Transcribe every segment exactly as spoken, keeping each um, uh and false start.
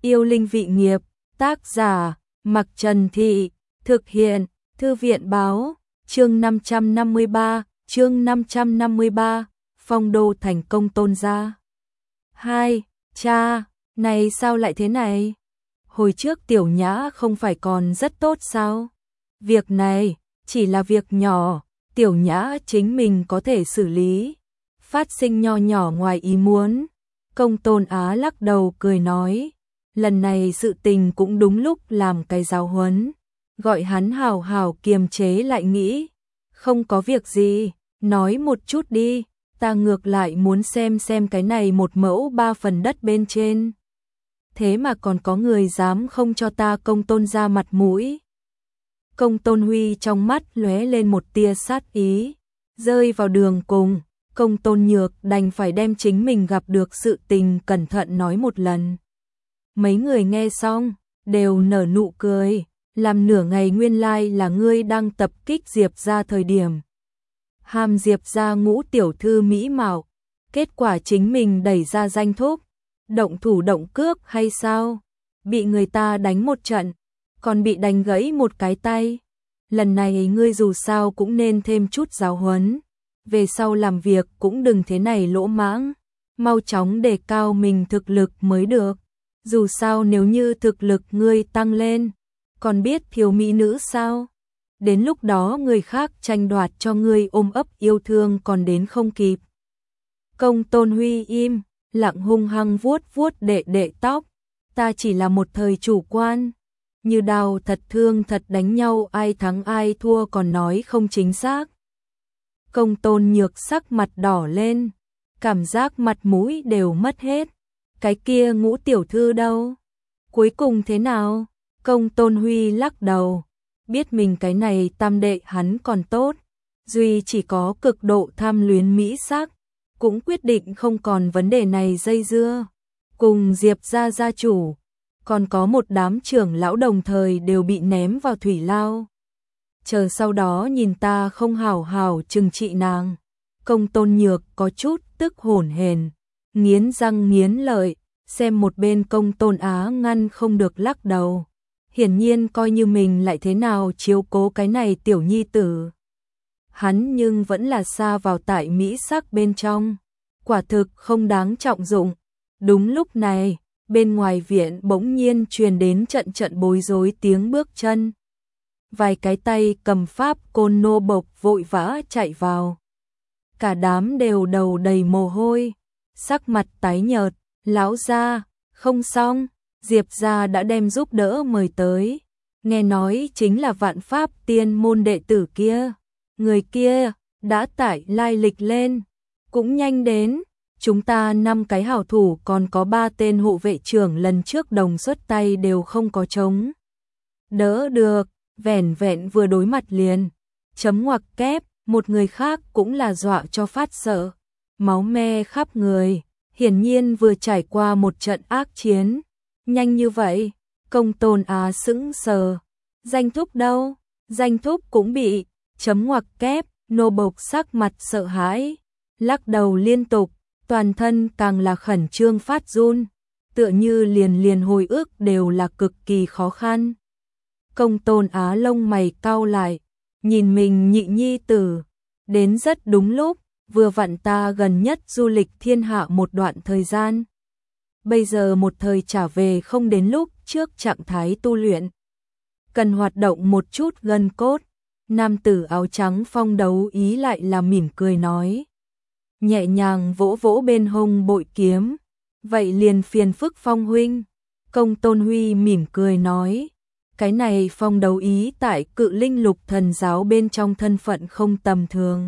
Yêu linh vị nghiệp, tác giả, Mặc Trần Thị, thực hiện, Thư viện báo, chương năm trăm năm mươi ba, chương năm trăm năm mươi ba, phong đô thành công tôn gia. Hai, cha, này sao lại thế này? Hồi trước Tiểu Nhã không phải còn rất tốt sao? Việc này, chỉ là việc nhỏ, Tiểu Nhã chính mình có thể xử lý. Phát sinh nho nhỏ ngoài ý muốn. Công Tôn Á lắc đầu cười nói, lần này sự tình cũng đúng lúc làm cái giáo huấn, gọi hắn hào hào kiềm chế lại nghĩ. Không có việc gì, nói một chút đi, ta ngược lại muốn xem xem cái này một mẫu ba phần đất bên trên. Thế mà còn có người dám không cho ta Công Tôn ra mặt mũi. Công Tôn Huy trong mắt lóe lên một tia sát ý, rơi vào đường cùng. Công Tôn Nhược đành phải đem chính mình gặp được sự tình cẩn thận nói một lần. Mấy người nghe xong, đều nở nụ cười, làm nửa ngày nguyên lai là ngươi đang tập kích Diệp ra thời điểm. Hàm Diệp ra ngũ tiểu thư mỹ mạo, kết quả chính mình đẩy ra danh thúc, động thủ động cước hay sao? Bị người ta đánh một trận, còn bị đánh gãy một cái tay. Lần này ngươi dù sao cũng nên thêm chút giáo huấn. Về sau làm việc cũng đừng thế này lỗ mãng, mau chóng đề cao mình thực lực mới được. Dù sao nếu như thực lực ngươi tăng lên, còn biết thiếu mỹ nữ sao? Đến lúc đó người khác tranh đoạt cho ngươi ôm ấp yêu thương còn đến không kịp. Công Tôn Huy im, lặng hung hăng vuốt vuốt đệ đệ tóc. Ta chỉ là một thời chủ quan, như đào thật thương thật đánh nhau ai thắng ai thua còn nói không chính xác. Công Tôn Nhược sắc mặt đỏ lên, cảm giác mặt mũi đều mất hết. Cái kia ngũ tiểu thư đâu? Cuối cùng thế nào? Công Tôn Huy lắc đầu, biết mình cái này tam đệ hắn còn tốt, duy chỉ có cực độ tham luyến mỹ sắc, cũng quyết định không còn vấn đề này dây dưa. Cùng Diệp gia gia chủ, còn có một đám trưởng lão đồng thời đều bị ném vào thủy lao. Chờ sau đó nhìn ta không hảo hảo trừng trị nàng. Công Tôn Nhược có chút tức hổn hển, nghiến răng nghiến lợi, xem một bên Công Tôn Á ngăn không được lắc đầu. Hiển nhiên coi như mình lại thế nào chiếu cố cái này tiểu nhi tử. Hắn nhưng vẫn là xa vào tại mỹ sắc bên trong, quả thực không đáng trọng dụng. Đúng lúc này, bên ngoài viện bỗng nhiên truyền đến trận trận bối rối tiếng bước chân. Vài cái tay cầm pháp côn nô bộc vội vã chạy vào. Cả đám đều đầu đầy mồ hôi, sắc mặt tái nhợt. Lão gia, không xong, Diệp gia đã đem giúp đỡ mời tới. Nghe nói chính là Vạn Pháp tiên môn đệ tử kia. Người kia đã tải lai lịch lên, cũng nhanh đến. Chúng ta năm cái hảo thủ còn có ba tên hộ vệ trưởng lần trước đồng xuất tay đều không có chống đỡ được. Vẻn vẹn vừa đối mặt liền, chấm ngoặc kép, một người khác cũng là dọa cho phát sợ, máu me khắp người, hiển nhiên vừa trải qua một trận ác chiến. Nhanh như vậy, Công Tôn Á sững sờ. Danh thúc đâu? Danh thúc cũng bị, chấm ngoặc kép, nô bộc sắc mặt sợ hãi, lắc đầu liên tục, toàn thân càng là khẩn trương phát run, tựa như liền liền hồi ức đều là cực kỳ khó khăn. Công Tôn Á lông mày cau lại, nhìn mình nhị nhi tử, đến rất đúng lúc, vừa vặn ta gần nhất du lịch thiên hạ một đoạn thời gian. Bây giờ một thời trả về không đến lúc trước trạng thái tu luyện. Cần hoạt động một chút gân cốt, nam tử áo trắng Phong Đấu Ý lại là mỉm cười nói. Nhẹ nhàng vỗ vỗ bên hông bội kiếm, vậy liền phiền phức Phong huynh. Công Tôn Huy mỉm cười nói. Cái này Phong Đấu Ý tại Cự Linh Lục Thần giáo bên trong thân phận không tầm thường.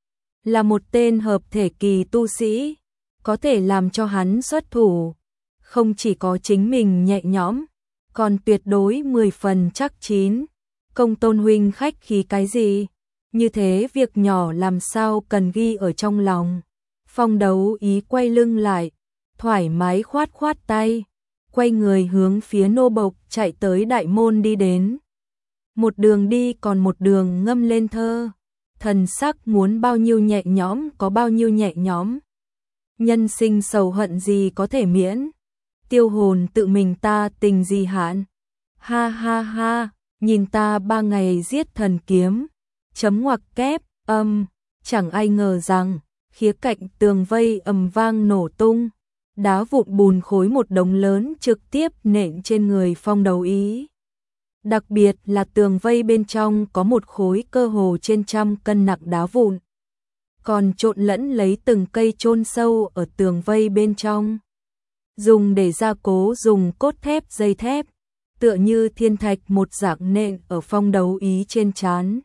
Là một tên hợp thể kỳ tu sĩ, có thể làm cho hắn xuất thủ. Không chỉ có chính mình nhẹ nhõm, còn tuyệt đối mười phần chắc chín. Công Tôn huynh khách khí cái gì? Như thế việc nhỏ làm sao cần ghi ở trong lòng. Phong Đấu Ý quay lưng lại, thoải mái khoát khoát tay. Quay người hướng phía nô bộc chạy tới đại môn đi đến. Một đường đi còn một đường ngâm lên thơ. Thần sắc muốn bao nhiêu nhẹ nhõm có bao nhiêu nhẹ nhõm. Nhân sinh sầu hận gì có thể miễn. Tiêu hồn tự mình ta tình gì hạn? Ha ha ha, nhìn ta ba ngày giết thần kiếm. Chấm ngoặc kép, âm, chẳng ai ngờ rằng, khía cạnh tường vây ầm vang nổ tung. Đá vụn bùn khối một đống lớn trực tiếp nện trên người Phong Đấu Ý. Đặc biệt là tường vây bên trong có một khối cơ hồ trên trăm cân nặng đá vụn. Còn trộn lẫn lấy từng cây chôn sâu ở tường vây bên trong. Dùng để gia cố dùng cốt thép dây thép, tựa như thiên thạch một dạng nện ở Phong Đấu Ý trên trán.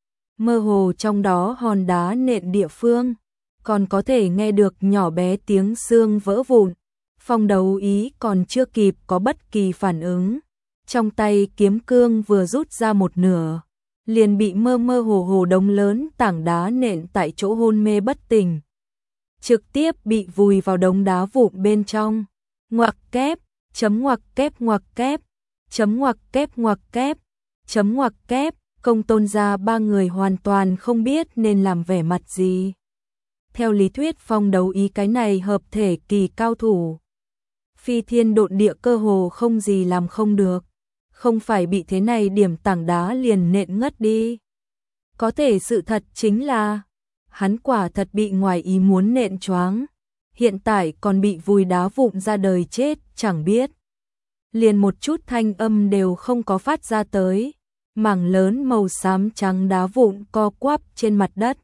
Mơ hồ trong đó hòn đá nện địa phương, còn có thể nghe được nhỏ bé tiếng xương vỡ vụn. Phong Đấu Ý còn chưa kịp có bất kỳ phản ứng. Trong tay kiếm cương vừa rút ra một nửa, liền bị mơ mơ hồ hồ đống lớn tảng đá nện tại chỗ hôn mê bất tỉnh. Trực tiếp bị vùi vào đống đá vụn bên trong. Ngoặc kép, chấm ngoặc kép ngoặc kép, chấm ngoặc kép ngoặc kép, chấm ngoặc kép, Công Tôn gia ba người hoàn toàn không biết nên làm vẻ mặt gì. Theo lý thuyết Phong Đấu Ý cái này hợp thể kỳ cao thủ. Phi thiên độn địa cơ hồ không gì làm không được. Không phải bị thế này điểm tảng đá liền nện ngất đi. Có thể sự thật chính là hắn quả thật bị ngoài ý muốn nện choáng. Hiện tại còn bị vùi đá vụn ra đời chết chẳng biết. Liền một chút thanh âm đều không có phát ra tới. Mảng lớn màu xám trắng đá vụn co quắp trên mặt đất.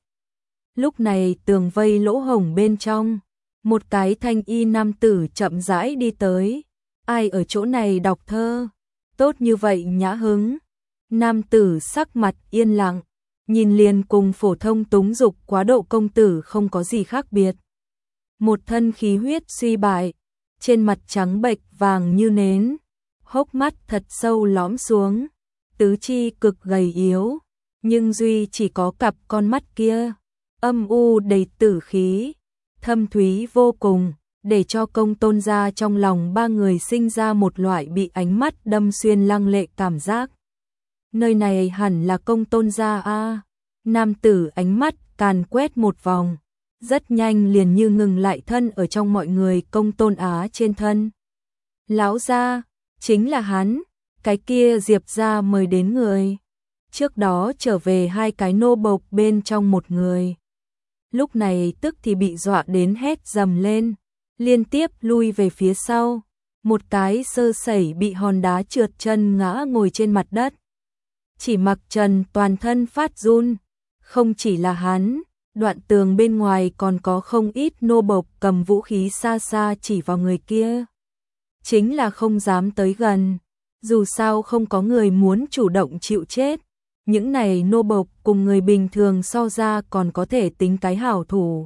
Lúc này tường vây lỗ hổng bên trong, một cái thanh y nam tử chậm rãi đi tới. Ai ở chỗ này đọc thơ? Tốt như vậy nhã hứng. Nam tử sắc mặt yên lặng, nhìn liền cùng phổ thông túng dục quá độ công tử không có gì khác biệt. Một thân khí huyết suy bại, trên mặt trắng bệch vàng như nến, hốc mắt thật sâu lõm xuống, tứ chi cực gầy yếu, nhưng duy chỉ có cặp con mắt kia, âm u đầy tử khí, thâm thúy vô cùng, để cho Công Tôn gia trong lòng ba người sinh ra một loại bị ánh mắt đâm xuyên lăng lệ cảm giác. Nơi này hẳn là Công Tôn gia a. Nam tử ánh mắt càn quét một vòng, rất nhanh liền như ngừng lại thân ở trong mọi người Công Tôn Á trên thân. Lão gia, chính là hắn, cái kia Diệp gia mời đến người. Trước đó trở về hai cái nô bộc bên trong một người. Lúc này tức thì bị dọa đến hét dầm lên, liên tiếp lui về phía sau, một cái sơ sẩy bị hòn đá trượt chân ngã ngồi trên mặt đất. Chỉ mặc trần toàn thân phát run, không chỉ là hắn, đoạn tường bên ngoài còn có không ít nô bộc cầm vũ khí xa xa chỉ vào người kia. Chính là không dám tới gần, dù sao không có người muốn chủ động chịu chết. Những này nô bộc cùng người bình thường so ra còn có thể tính cái hảo thủ.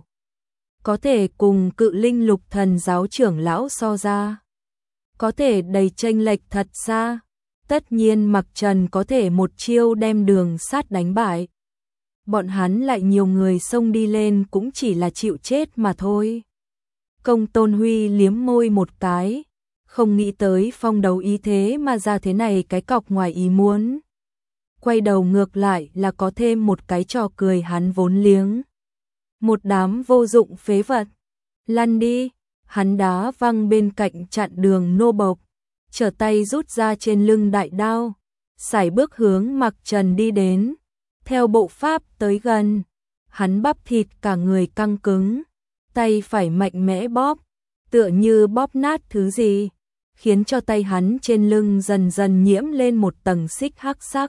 Có thể cùng Cự Linh Lục Thần giáo trưởng lão so ra. Có thể đầy chênh lệch thật xa. Tất nhiên Mặc Trần có thể một chiêu đem Đường Sát đánh bại. Bọn hắn lại nhiều người xông đi lên cũng chỉ là chịu chết mà thôi. Công Tôn Huy liếm môi một cái. Không nghĩ tới Phong Đấu Ý thế mà ra thế này cái cọc ngoài ý muốn. Quay đầu ngược lại là có thêm một cái trò cười hắn vốn liếng. Một đám vô dụng phế vật. Lăn đi, hắn đá văng bên cạnh chặn đường nô bộc, trở tay rút ra trên lưng đại đao, sải bước hướng Mặc Trần đi đến. Theo bộ pháp tới gần, hắn bắp thịt cả người căng cứng, tay phải mạnh mẽ bóp, tựa như bóp nát thứ gì, khiến cho tay hắn trên lưng dần dần nhiễm lên một tầng xích hắc sắc.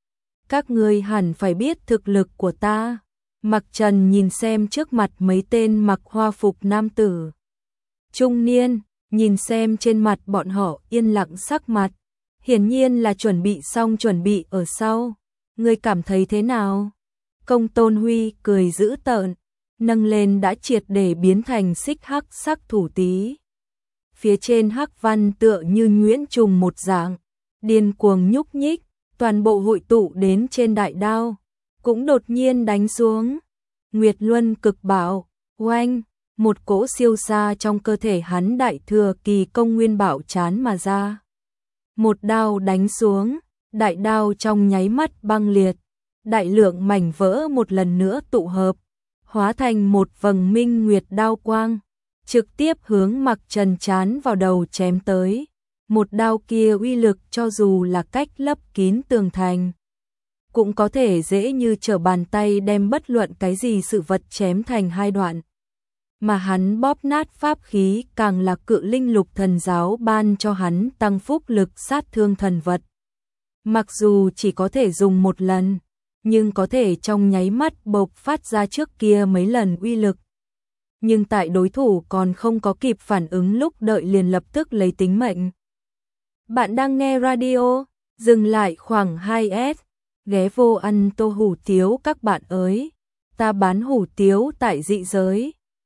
Các ngươi hẳn phải biết thực lực của ta. Mặc Trần nhìn xem trước mặt mấy tên mặc hoa phục nam tử trung niên, nhìn xem trên mặt bọn họ yên lặng sắc mặt, hiển nhiên là chuẩn bị xong chuẩn bị ở sau. Ngươi cảm thấy thế nào? Công Tôn Huy cười dữ tợn, nâng lên đã triệt để biến thành xích hắc sắc thủ tí. Phía trên hắc văn tựa như nhuyễn trùng một dạng, điên cuồng nhúc nhích, toàn bộ hội tụ đến trên đại đao, cũng đột nhiên đánh xuống. Nguyệt Luân cực bảo, oanh, một cỗ siêu xa trong cơ thể hắn đại thừa kỳ công nguyên bảo chán mà ra. Một đao đánh xuống, đại đao trong nháy mắt băng liệt, đại lượng mảnh vỡ một lần nữa tụ hợp, hóa thành một vầng minh nguyệt đao quang, trực tiếp hướng Mặc Trần chán vào đầu chém tới. Một đao kia uy lực cho dù là cách lấp kín tường thành, cũng có thể dễ như trở bàn tay đem bất luận cái gì sự vật chém thành hai đoạn. Mà hắn bóp nát pháp khí càng là Cự Linh Lục Thần Giáo ban cho hắn tăng phúc lực sát thương thần vật. Mặc dù chỉ có thể dùng một lần, nhưng có thể trong nháy mắt bộc phát ra trước kia mấy lần uy lực. Nhưng tại đối thủ còn không có kịp phản ứng lúc đợi liền lập tức lấy tính mệnh. Bạn đang nghe radio, dừng lại khoảng hai S, ghé vô ăn tô hủ tiếu các bạn ơi. Ta bán hủ tiếu tại dị giới,